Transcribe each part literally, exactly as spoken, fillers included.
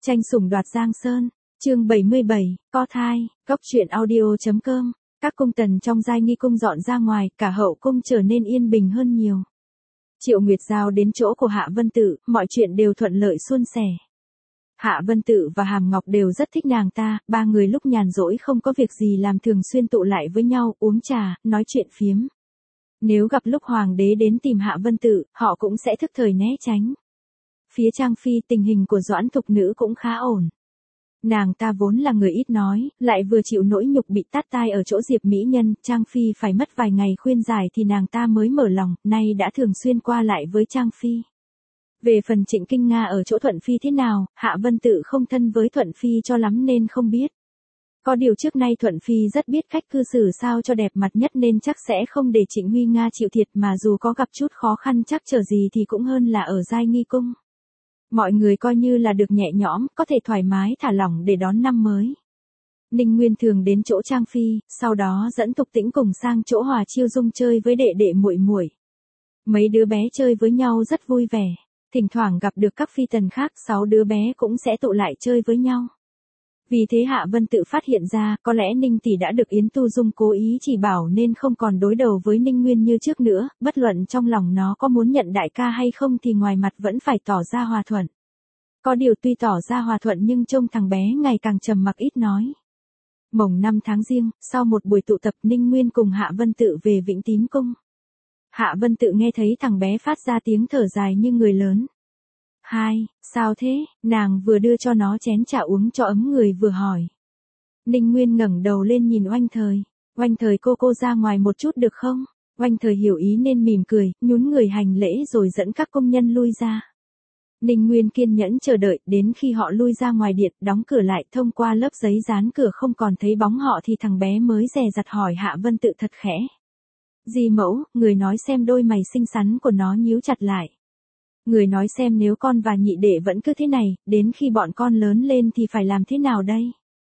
Tranh sủng đoạt Giang Sơn, chương bảy mươi bảy, có thai, góc truyện audio.com, các cung tần trong giai nghi cung dọn ra ngoài, cả hậu cung trở nên yên bình hơn nhiều. Triệu Nguyệt Giao đến chỗ của Hạ Vân Tự, mọi chuyện đều thuận lợi suôn sẻ. Hạ Vân Tự và Hàm Ngọc đều rất thích nàng ta, ba người lúc nhàn rỗi không có việc gì làm thường xuyên tụ lại với nhau, uống trà, nói chuyện phiếm. Nếu gặp lúc hoàng đế đến tìm Hạ Vân Tự, họ cũng sẽ thức thời né tránh. Phía Trang Phi tình hình của Doãn Thục Nữ cũng khá ổn. Nàng ta vốn là người ít nói, lại vừa chịu nỗi nhục bị tát tai ở chỗ Diệp Mỹ Nhân, Trang Phi phải mất vài ngày khuyên giải thì nàng ta mới mở lòng, nay đã thường xuyên qua lại với Trang Phi. Về phần Trịnh Kinh Nga ở chỗ Thuận Phi thế nào, Hạ Vân Tự không thân với Thuận Phi cho lắm nên không biết. Có điều trước nay Thuận Phi rất biết cách cư xử sao cho đẹp mặt nhất nên chắc sẽ không để Trịnh Huy Nga chịu thiệt, mà dù có gặp chút khó khăn chắc chờ gì thì cũng hơn là ở giai nghi cung. Mọi người coi như là được nhẹ nhõm, có thể thoải mái thả lỏng để đón năm mới. Ninh Nguyên thường đến chỗ Trang Phi, sau đó dẫn Tục Tĩnh cùng sang chỗ Hòa Chiêu Dung chơi với đệ đệ muội muội. Mấy đứa bé chơi với nhau rất vui vẻ, thỉnh thoảng gặp được các phi tần khác, sáu đứa bé cũng sẽ tụ lại chơi với nhau. Vì thế Hạ Vân Tự phát hiện ra, có lẽ Ninh tỷ đã được Yến Tu Dung cố ý chỉ bảo nên không còn đối đầu với Ninh Nguyên như trước nữa, bất luận trong lòng nó có muốn nhận đại ca hay không thì ngoài mặt vẫn phải tỏ ra hòa thuận. Có điều tuy tỏ ra hòa thuận nhưng trông thằng bé ngày càng trầm mặc ít nói. Mồng năm tháng Giêng, sau một buổi tụ tập, Ninh Nguyên cùng Hạ Vân Tự về Vĩnh Tín cung. Hạ Vân Tự nghe thấy thằng bé phát ra tiếng thở dài như người lớn. Hai, sao thế, nàng vừa đưa cho nó chén trà uống cho ấm người vừa hỏi. Ninh Nguyên ngẩng đầu lên nhìn Oanh Thời. Oanh Thời cô cô ra ngoài một chút được không? Oanh Thời hiểu ý nên mỉm cười, nhún người hành lễ rồi dẫn các công nhân lui ra. Ninh Nguyên kiên nhẫn chờ đợi, đến khi họ lui ra ngoài điện, đóng cửa lại, thông qua lớp giấy dán cửa không còn thấy bóng họ thì thằng bé mới dè dặt hỏi Hạ Vân Tự thật khẽ. Dì mẫu, người nói xem. Đôi mày xinh xắn của nó nhíu chặt lại. Người nói xem nếu con và nhị đệ vẫn cứ thế này, đến khi bọn con lớn lên thì phải làm thế nào đây?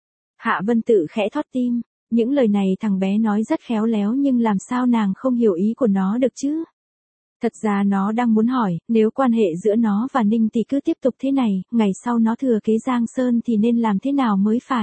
Hạ Vân Tự khẽ thót tim, những lời này thằng bé nói rất khéo léo nhưng làm sao nàng không hiểu ý của nó được chứ? Thật ra nó đang muốn hỏi, nếu quan hệ giữa nó và Ninh thì cứ tiếp tục thế này, ngày sau nó thừa kế Giang Sơn thì nên làm thế nào mới phải?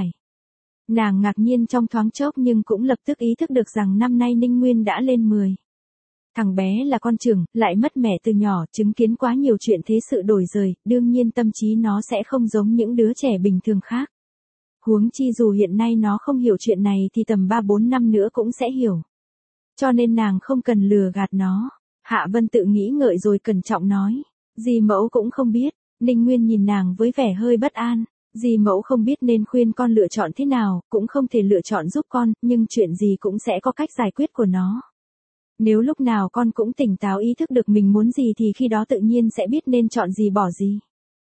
Nàng ngạc nhiên trong thoáng chốc nhưng cũng lập tức ý thức được rằng năm nay Ninh Nguyên đã lên mười. Thằng bé là con trưởng, lại mất mẹ từ nhỏ, chứng kiến quá nhiều chuyện thế sự đổi rời, đương nhiên tâm trí nó sẽ không giống những đứa trẻ bình thường khác. Huống chi dù hiện nay nó không hiểu chuyện này thì tầm ba bốn năm nữa cũng sẽ hiểu. Cho nên nàng không cần lừa gạt nó. Hạ Vân Tự nghĩ ngợi rồi cẩn trọng nói. Dì mẫu cũng không biết. Ninh Nguyên nhìn nàng với vẻ hơi bất an. Dì mẫu không biết nên khuyên con lựa chọn thế nào, cũng không thể lựa chọn giúp con, nhưng chuyện gì cũng sẽ có cách giải quyết của nó. Nếu lúc nào con cũng tỉnh táo ý thức được mình muốn gì thì khi đó tự nhiên sẽ biết nên chọn gì bỏ gì.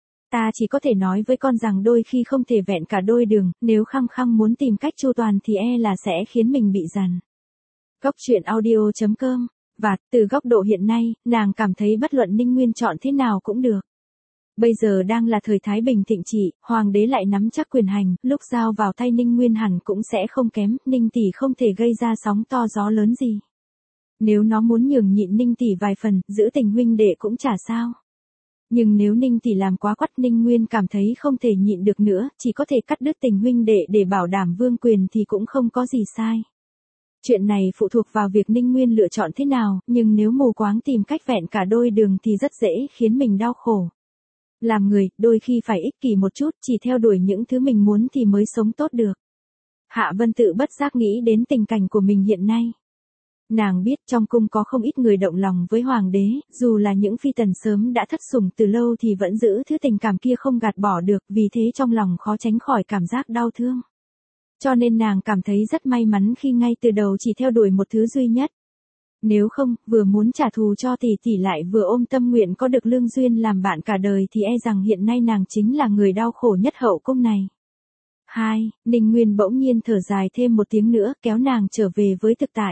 Ta chỉ có thể nói với con rằng đôi khi không thể vẹn cả đôi đường, nếu khăng khăng muốn tìm cách chu toàn thì e là sẽ khiến mình bị dằn. Góc truyện audio.com. Và, từ góc độ hiện nay, nàng cảm thấy bất luận Ninh Nguyên chọn thế nào cũng được. Bây giờ đang là thời Thái Bình thịnh trị, hoàng đế lại nắm chắc quyền hành, lúc giao vào tay Ninh Nguyên hẳn cũng sẽ không kém, Ninh tỷ không thể gây ra sóng to gió lớn gì. Nếu nó muốn nhường nhịn Ninh tỷ vài phần, giữ tình huynh đệ cũng chả sao. Nhưng nếu Ninh tỷ làm quá quắt, Ninh Nguyên cảm thấy không thể nhịn được nữa, chỉ có thể cắt đứt tình huynh đệ để bảo đảm vương quyền thì cũng không có gì sai. Chuyện này phụ thuộc vào việc Ninh Nguyên lựa chọn thế nào, nhưng nếu mù quáng tìm cách vẹn cả đôi đường thì rất dễ khiến mình đau khổ. Làm người, đôi khi phải ích kỷ một chút, chỉ theo đuổi những thứ mình muốn thì mới sống tốt được. Hạ Vân Tự bất giác nghĩ đến tình cảnh của mình hiện nay. Nàng biết trong cung có không ít người động lòng với hoàng đế, dù là những phi tần sớm đã thất sủng từ lâu thì vẫn giữ thứ tình cảm kia không gạt bỏ được, vì thế trong lòng khó tránh khỏi cảm giác đau thương. Cho nên nàng cảm thấy rất may mắn khi ngay từ đầu chỉ theo đuổi một thứ duy nhất. Nếu không, vừa muốn trả thù cho tỷ tỷ lại vừa ôm tâm nguyện có được Lương Duyên làm bạn cả đời thì e rằng hiện nay nàng chính là người đau khổ nhất hậu cung này. Hai, Ninh Nguyên bỗng nhiên thở dài thêm một tiếng nữa, kéo nàng trở về với thực tại.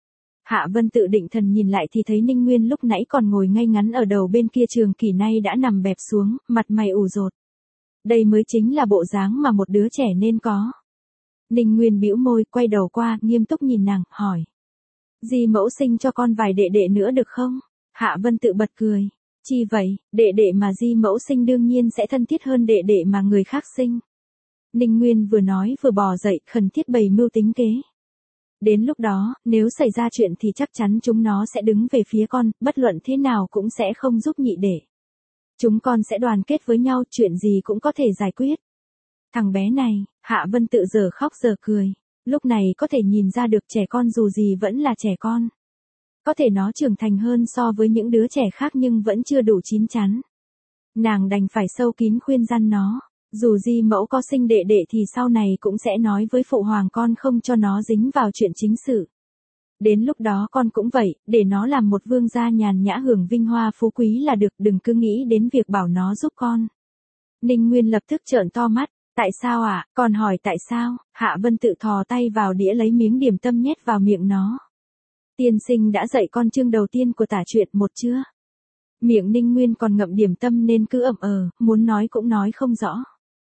Hạ Vân Tự định thần nhìn lại thì thấy Ninh Nguyên lúc nãy còn ngồi ngay ngắn ở đầu bên kia trường kỷ nay đã nằm bẹp xuống, mặt mày ủ rột. Đây mới chính là bộ dáng mà một đứa trẻ nên có. Ninh Nguyên bĩu môi, quay đầu qua, nghiêm túc nhìn nàng, hỏi. Dì mẫu sinh cho con vài đệ đệ nữa được không? Hạ Vân Tự bật cười. Chi vậy, đệ đệ mà Di mẫu sinh đương nhiên sẽ thân thiết hơn đệ đệ mà người khác sinh. Ninh Nguyên vừa nói vừa bò dậy khẩn thiết bày mưu tính kế. Đến lúc đó, nếu xảy ra chuyện thì chắc chắn chúng nó sẽ đứng về phía con, bất luận thế nào cũng sẽ không giúp nhị đệ. Chúng con sẽ đoàn kết với nhau, chuyện gì cũng có thể giải quyết. Thằng bé này, Hạ Vân Tự giờ khóc giờ cười. Lúc này có thể nhìn ra được trẻ con dù gì vẫn là trẻ con. Có thể nó trưởng thành hơn so với những đứa trẻ khác nhưng vẫn chưa đủ chín chắn. Nàng đành phải sâu kín khuyên răn nó. Dù Di mẫu có sinh đệ đệ thì sau này cũng sẽ nói với phụ hoàng con không cho nó dính vào chuyện chính sự. Đến lúc đó con cũng vậy, để nó làm một vương gia nhàn nhã hưởng vinh hoa phú quý là được, đừng cứ nghĩ đến việc bảo nó giúp con. Ninh Nguyên lập tức trợn to mắt, tại sao ạ, à? Còn hỏi tại sao? Hạ Vân Tự thò tay vào đĩa lấy miếng điểm tâm nhét vào miệng nó. Tiên sinh đã dạy con chương đầu tiên của tả truyện một chưa? Miệng Ninh Nguyên còn ngậm điểm tâm nên cứ ậm ờ, muốn nói cũng nói không rõ.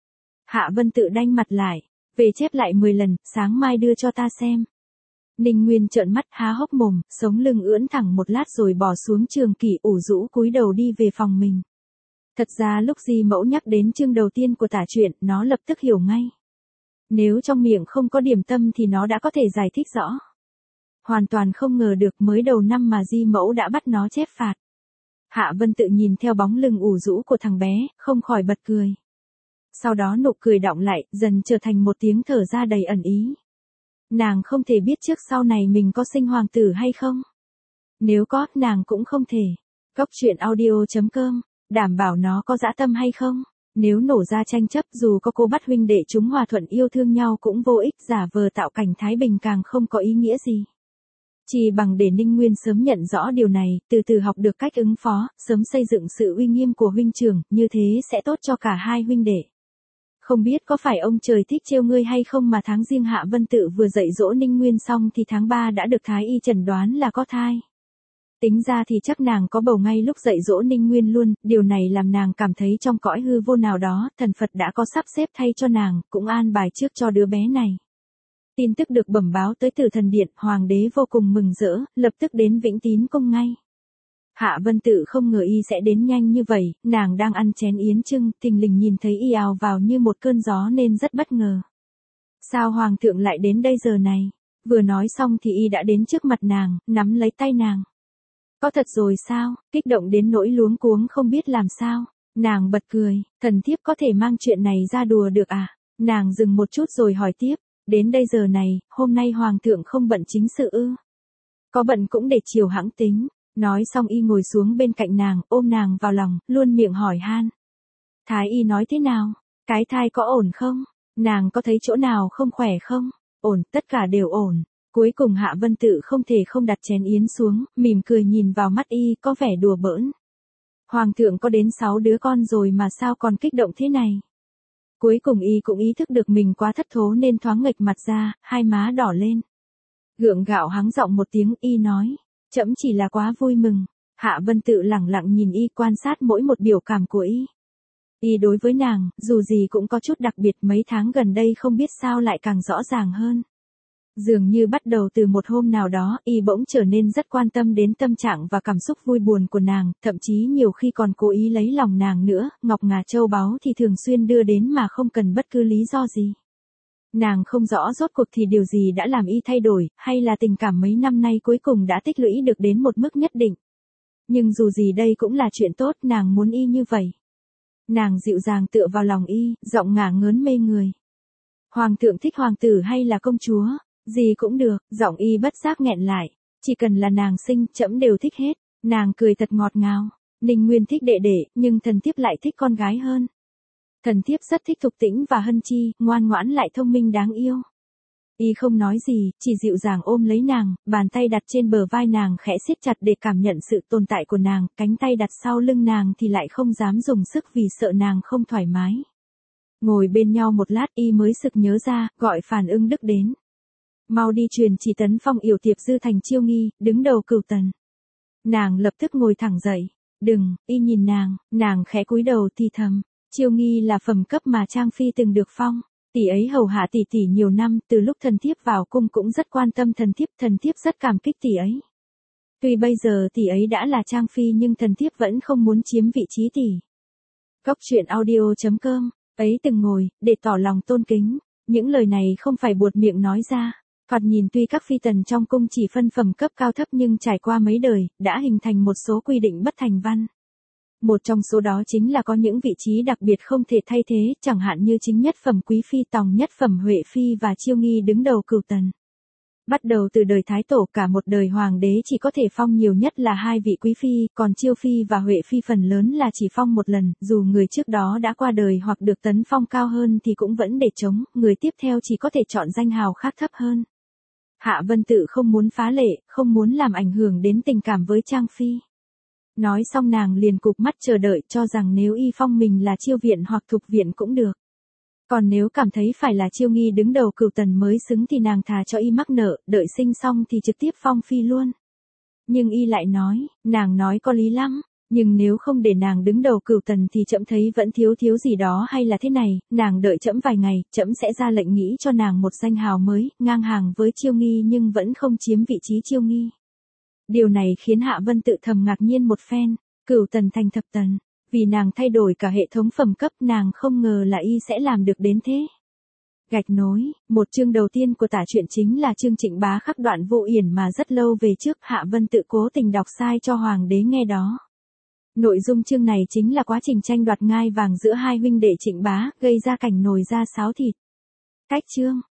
Hạ Vân Tự đanh mặt lại, về chép lại mười lần, sáng mai đưa cho ta xem. Ninh Nguyên trợn mắt há hốc mồm, sống lưng ưỡn thẳng một lát rồi bỏ xuống trường kỷ ủ rũ cúi đầu đi về phòng mình. Thật ra lúc Di mẫu nhắc đến chương đầu tiên của tả truyện, nó lập tức hiểu ngay. Nếu trong miệng không có điểm tâm thì nó đã có thể giải thích rõ. Hoàn toàn không ngờ được mới đầu năm mà Di mẫu đã bắt nó chép phạt. Hạ Vân Tự nhìn theo bóng lưng ủ rũ của thằng bé, không khỏi bật cười. Sau đó nụ cười đọng lại, dần trở thành một tiếng thở ra đầy ẩn ý. Nàng không thể biết trước sau này mình có sinh hoàng tử hay không. Nếu có, nàng cũng không thể. Cốc truyện audio chấm com, đảm bảo nó có dã tâm hay không. Nếu nổ ra tranh chấp dù có cô bắt huynh đệ chúng hòa thuận yêu thương nhau cũng vô ích, giả vờ tạo cảnh thái bình càng không có ý nghĩa gì. Chỉ bằng để Ninh Nguyên sớm nhận rõ điều này, từ từ học được cách ứng phó, sớm xây dựng sự uy nghiêm của huynh trưởng, như thế sẽ tốt cho cả hai huynh đệ. Không biết có phải ông trời thích trêu ngươi hay không mà tháng riêng Hạ Vân Tự vừa dạy dỗ Ninh Nguyên xong thì tháng ba đã được thái y chẩn đoán là có thai. Tính ra thì chắc nàng có bầu ngay lúc dạy dỗ Ninh Nguyên luôn, điều này làm nàng cảm thấy trong cõi hư vô nào đó, thần Phật đã có sắp xếp thay cho nàng, cũng an bài trước cho đứa bé này. Tin tức được bẩm báo tới Tử Thần Điện, hoàng đế vô cùng mừng rỡ, lập tức đến Vĩnh Tín cung ngay. Hạ Vân Tự không ngờ y sẽ đến nhanh như vậy, nàng đang ăn chén yến trưng, thình lình nhìn thấy y ào vào như một cơn gió nên rất bất ngờ. Sao hoàng thượng lại đến đây giờ này? Vừa nói xong thì y đã đến trước mặt nàng, nắm lấy tay nàng. Có thật rồi sao? Kích động đến nỗi luống cuống không biết làm sao. Nàng bật cười, thần thiếp có thể mang chuyện này ra đùa được à? Nàng dừng một chút rồi hỏi tiếp, đến đây giờ này, hôm nay hoàng thượng không bận chính sự ư? Có bận cũng để chiều hãng tính. Nói xong y ngồi xuống bên cạnh nàng, ôm nàng vào lòng, luôn miệng hỏi han. Thái y nói thế nào? Cái thai có ổn không? Nàng có thấy chỗ nào không khỏe không? Ổn, tất cả đều ổn. Cuối cùng Hạ Vân Tự không thể không đặt chén yến xuống, mỉm cười nhìn vào mắt y, có vẻ đùa bỡn. Hoàng thượng có đến sáu đứa con rồi mà sao còn kích động thế này? Cuối cùng y cũng ý thức được mình quá thất thố nên thoáng nghệch mặt ra, hai má đỏ lên. Gượng gạo hắng giọng một tiếng, y nói. Trẫm chỉ là quá vui mừng. Hạ Vân Tự lẳng lặng nhìn y, quan sát mỗi một biểu cảm của y. Y đối với nàng, dù gì cũng có chút đặc biệt, mấy tháng gần đây không biết sao lại càng rõ ràng hơn. Dường như bắt đầu từ một hôm nào đó, y bỗng trở nên rất quan tâm đến tâm trạng và cảm xúc vui buồn của nàng, thậm chí nhiều khi còn cố ý lấy lòng nàng nữa, ngọc ngà châu báu thì thường xuyên đưa đến mà không cần bất cứ lý do gì. Nàng không rõ rốt cuộc thì điều gì đã làm y thay đổi, hay là tình cảm mấy năm nay cuối cùng đã tích lũy được đến một mức nhất định. Nhưng dù gì đây cũng là chuyện tốt, nàng muốn y như vậy. Nàng dịu dàng tựa vào lòng y, giọng ngả ngớn mê người. Hoàng thượng thích hoàng tử hay là công chúa? Gì cũng được, giọng y bất giác nghẹn lại. Chỉ cần là nàng sinh, trẫm đều thích hết. Nàng cười thật ngọt ngào. Ninh Nguyên thích đệ đệ, nhưng thần thiếp lại thích con gái hơn. Thần thiếp rất thích Thục Tĩnh và Hân Chi, ngoan ngoãn lại thông minh đáng yêu. Y không nói gì, chỉ dịu dàng ôm lấy nàng, bàn tay đặt trên bờ vai nàng khẽ siết chặt để cảm nhận sự tồn tại của nàng, cánh tay đặt sau lưng nàng thì lại không dám dùng sức vì sợ nàng không thoải mái. Ngồi bên nhau một lát y mới sực nhớ ra, gọi Phàn Ưng Đức đến. Mau đi truyền chỉ Tấn Phong yểu Tiệp Dư thành chiêu nghi, đứng đầu Cửu Tần. Nàng lập tức ngồi thẳng dậy. Đừng, y nhìn nàng, nàng khẽ cúi đầu thì thầm. Chiêu nghi là phẩm cấp mà Trang Phi từng được phong. Tỷ ấy hầu hạ tỷ tỷ nhiều năm, từ lúc thần thiếp vào cung cũng rất quan tâm thần thiếp, thần thiếp rất cảm kích tỷ ấy. Tuy bây giờ tỷ ấy đã là Trang Phi nhưng thần thiếp vẫn không muốn chiếm vị trí tỷ. Cốc truyện audio chấm com, ấy từng ngồi, để tỏ lòng tôn kính. Những lời này không phải buột miệng nói ra. Thoạt nhìn tuy các phi tần trong cung chỉ phân phẩm cấp cao thấp nhưng trải qua mấy đời, đã hình thành một số quy định bất thành văn. Một trong số đó chính là có những vị trí đặc biệt không thể thay thế, chẳng hạn như chính nhất phẩm quý phi tòng, nhất phẩm huệ phi và chiêu nghi đứng đầu cửu tần. Bắt đầu từ đời Thái Tổ, cả một đời hoàng đế chỉ có thể phong nhiều nhất là hai vị quý phi, còn chiêu phi và huệ phi phần lớn là chỉ phong một lần, dù người trước đó đã qua đời hoặc được tấn phong cao hơn thì cũng vẫn để trống, người tiếp theo chỉ có thể chọn danh hào khác thấp hơn. Hạ Vân Tự không muốn phá lệ, không muốn làm ảnh hưởng đến tình cảm với Trang Phi. Nói xong nàng liền cụp mắt chờ đợi, cho rằng nếu y phong mình là chiêu viện hoặc thục viện cũng được. Còn nếu cảm thấy phải là chiêu nghi đứng đầu cửu tần mới xứng thì nàng thà cho y mắc nợ, đợi sinh xong thì trực tiếp phong phi luôn. Nhưng y lại nói, nàng nói có lý lắm, nhưng nếu không để nàng đứng đầu cửu tần thì trẫm thấy vẫn thiếu thiếu gì đó, hay là thế này, nàng đợi trẫm vài ngày, trẫm sẽ ra lệnh nghĩ cho nàng một danh hào mới, ngang hàng với chiêu nghi nhưng vẫn không chiếm vị trí chiêu nghi. Điều này khiến Hạ Vân Tự thầm ngạc nhiên một phen, cửu tần thành thập tần, vì nàng thay đổi cả hệ thống phẩm cấp, nàng không ngờ là y sẽ làm được đến thế. Gạch nối, một chương đầu tiên của tả truyện chính là chương Trịnh Bá khắc đoạn Vô Uyển mà rất lâu về trước Hạ Vân Tự cố tình đọc sai cho hoàng đế nghe đó. Nội dung chương này chính là quá trình tranh đoạt ngai vàng giữa hai huynh đệ Trịnh Bá, gây ra cảnh nồi ra sáo thịt. Cách chương,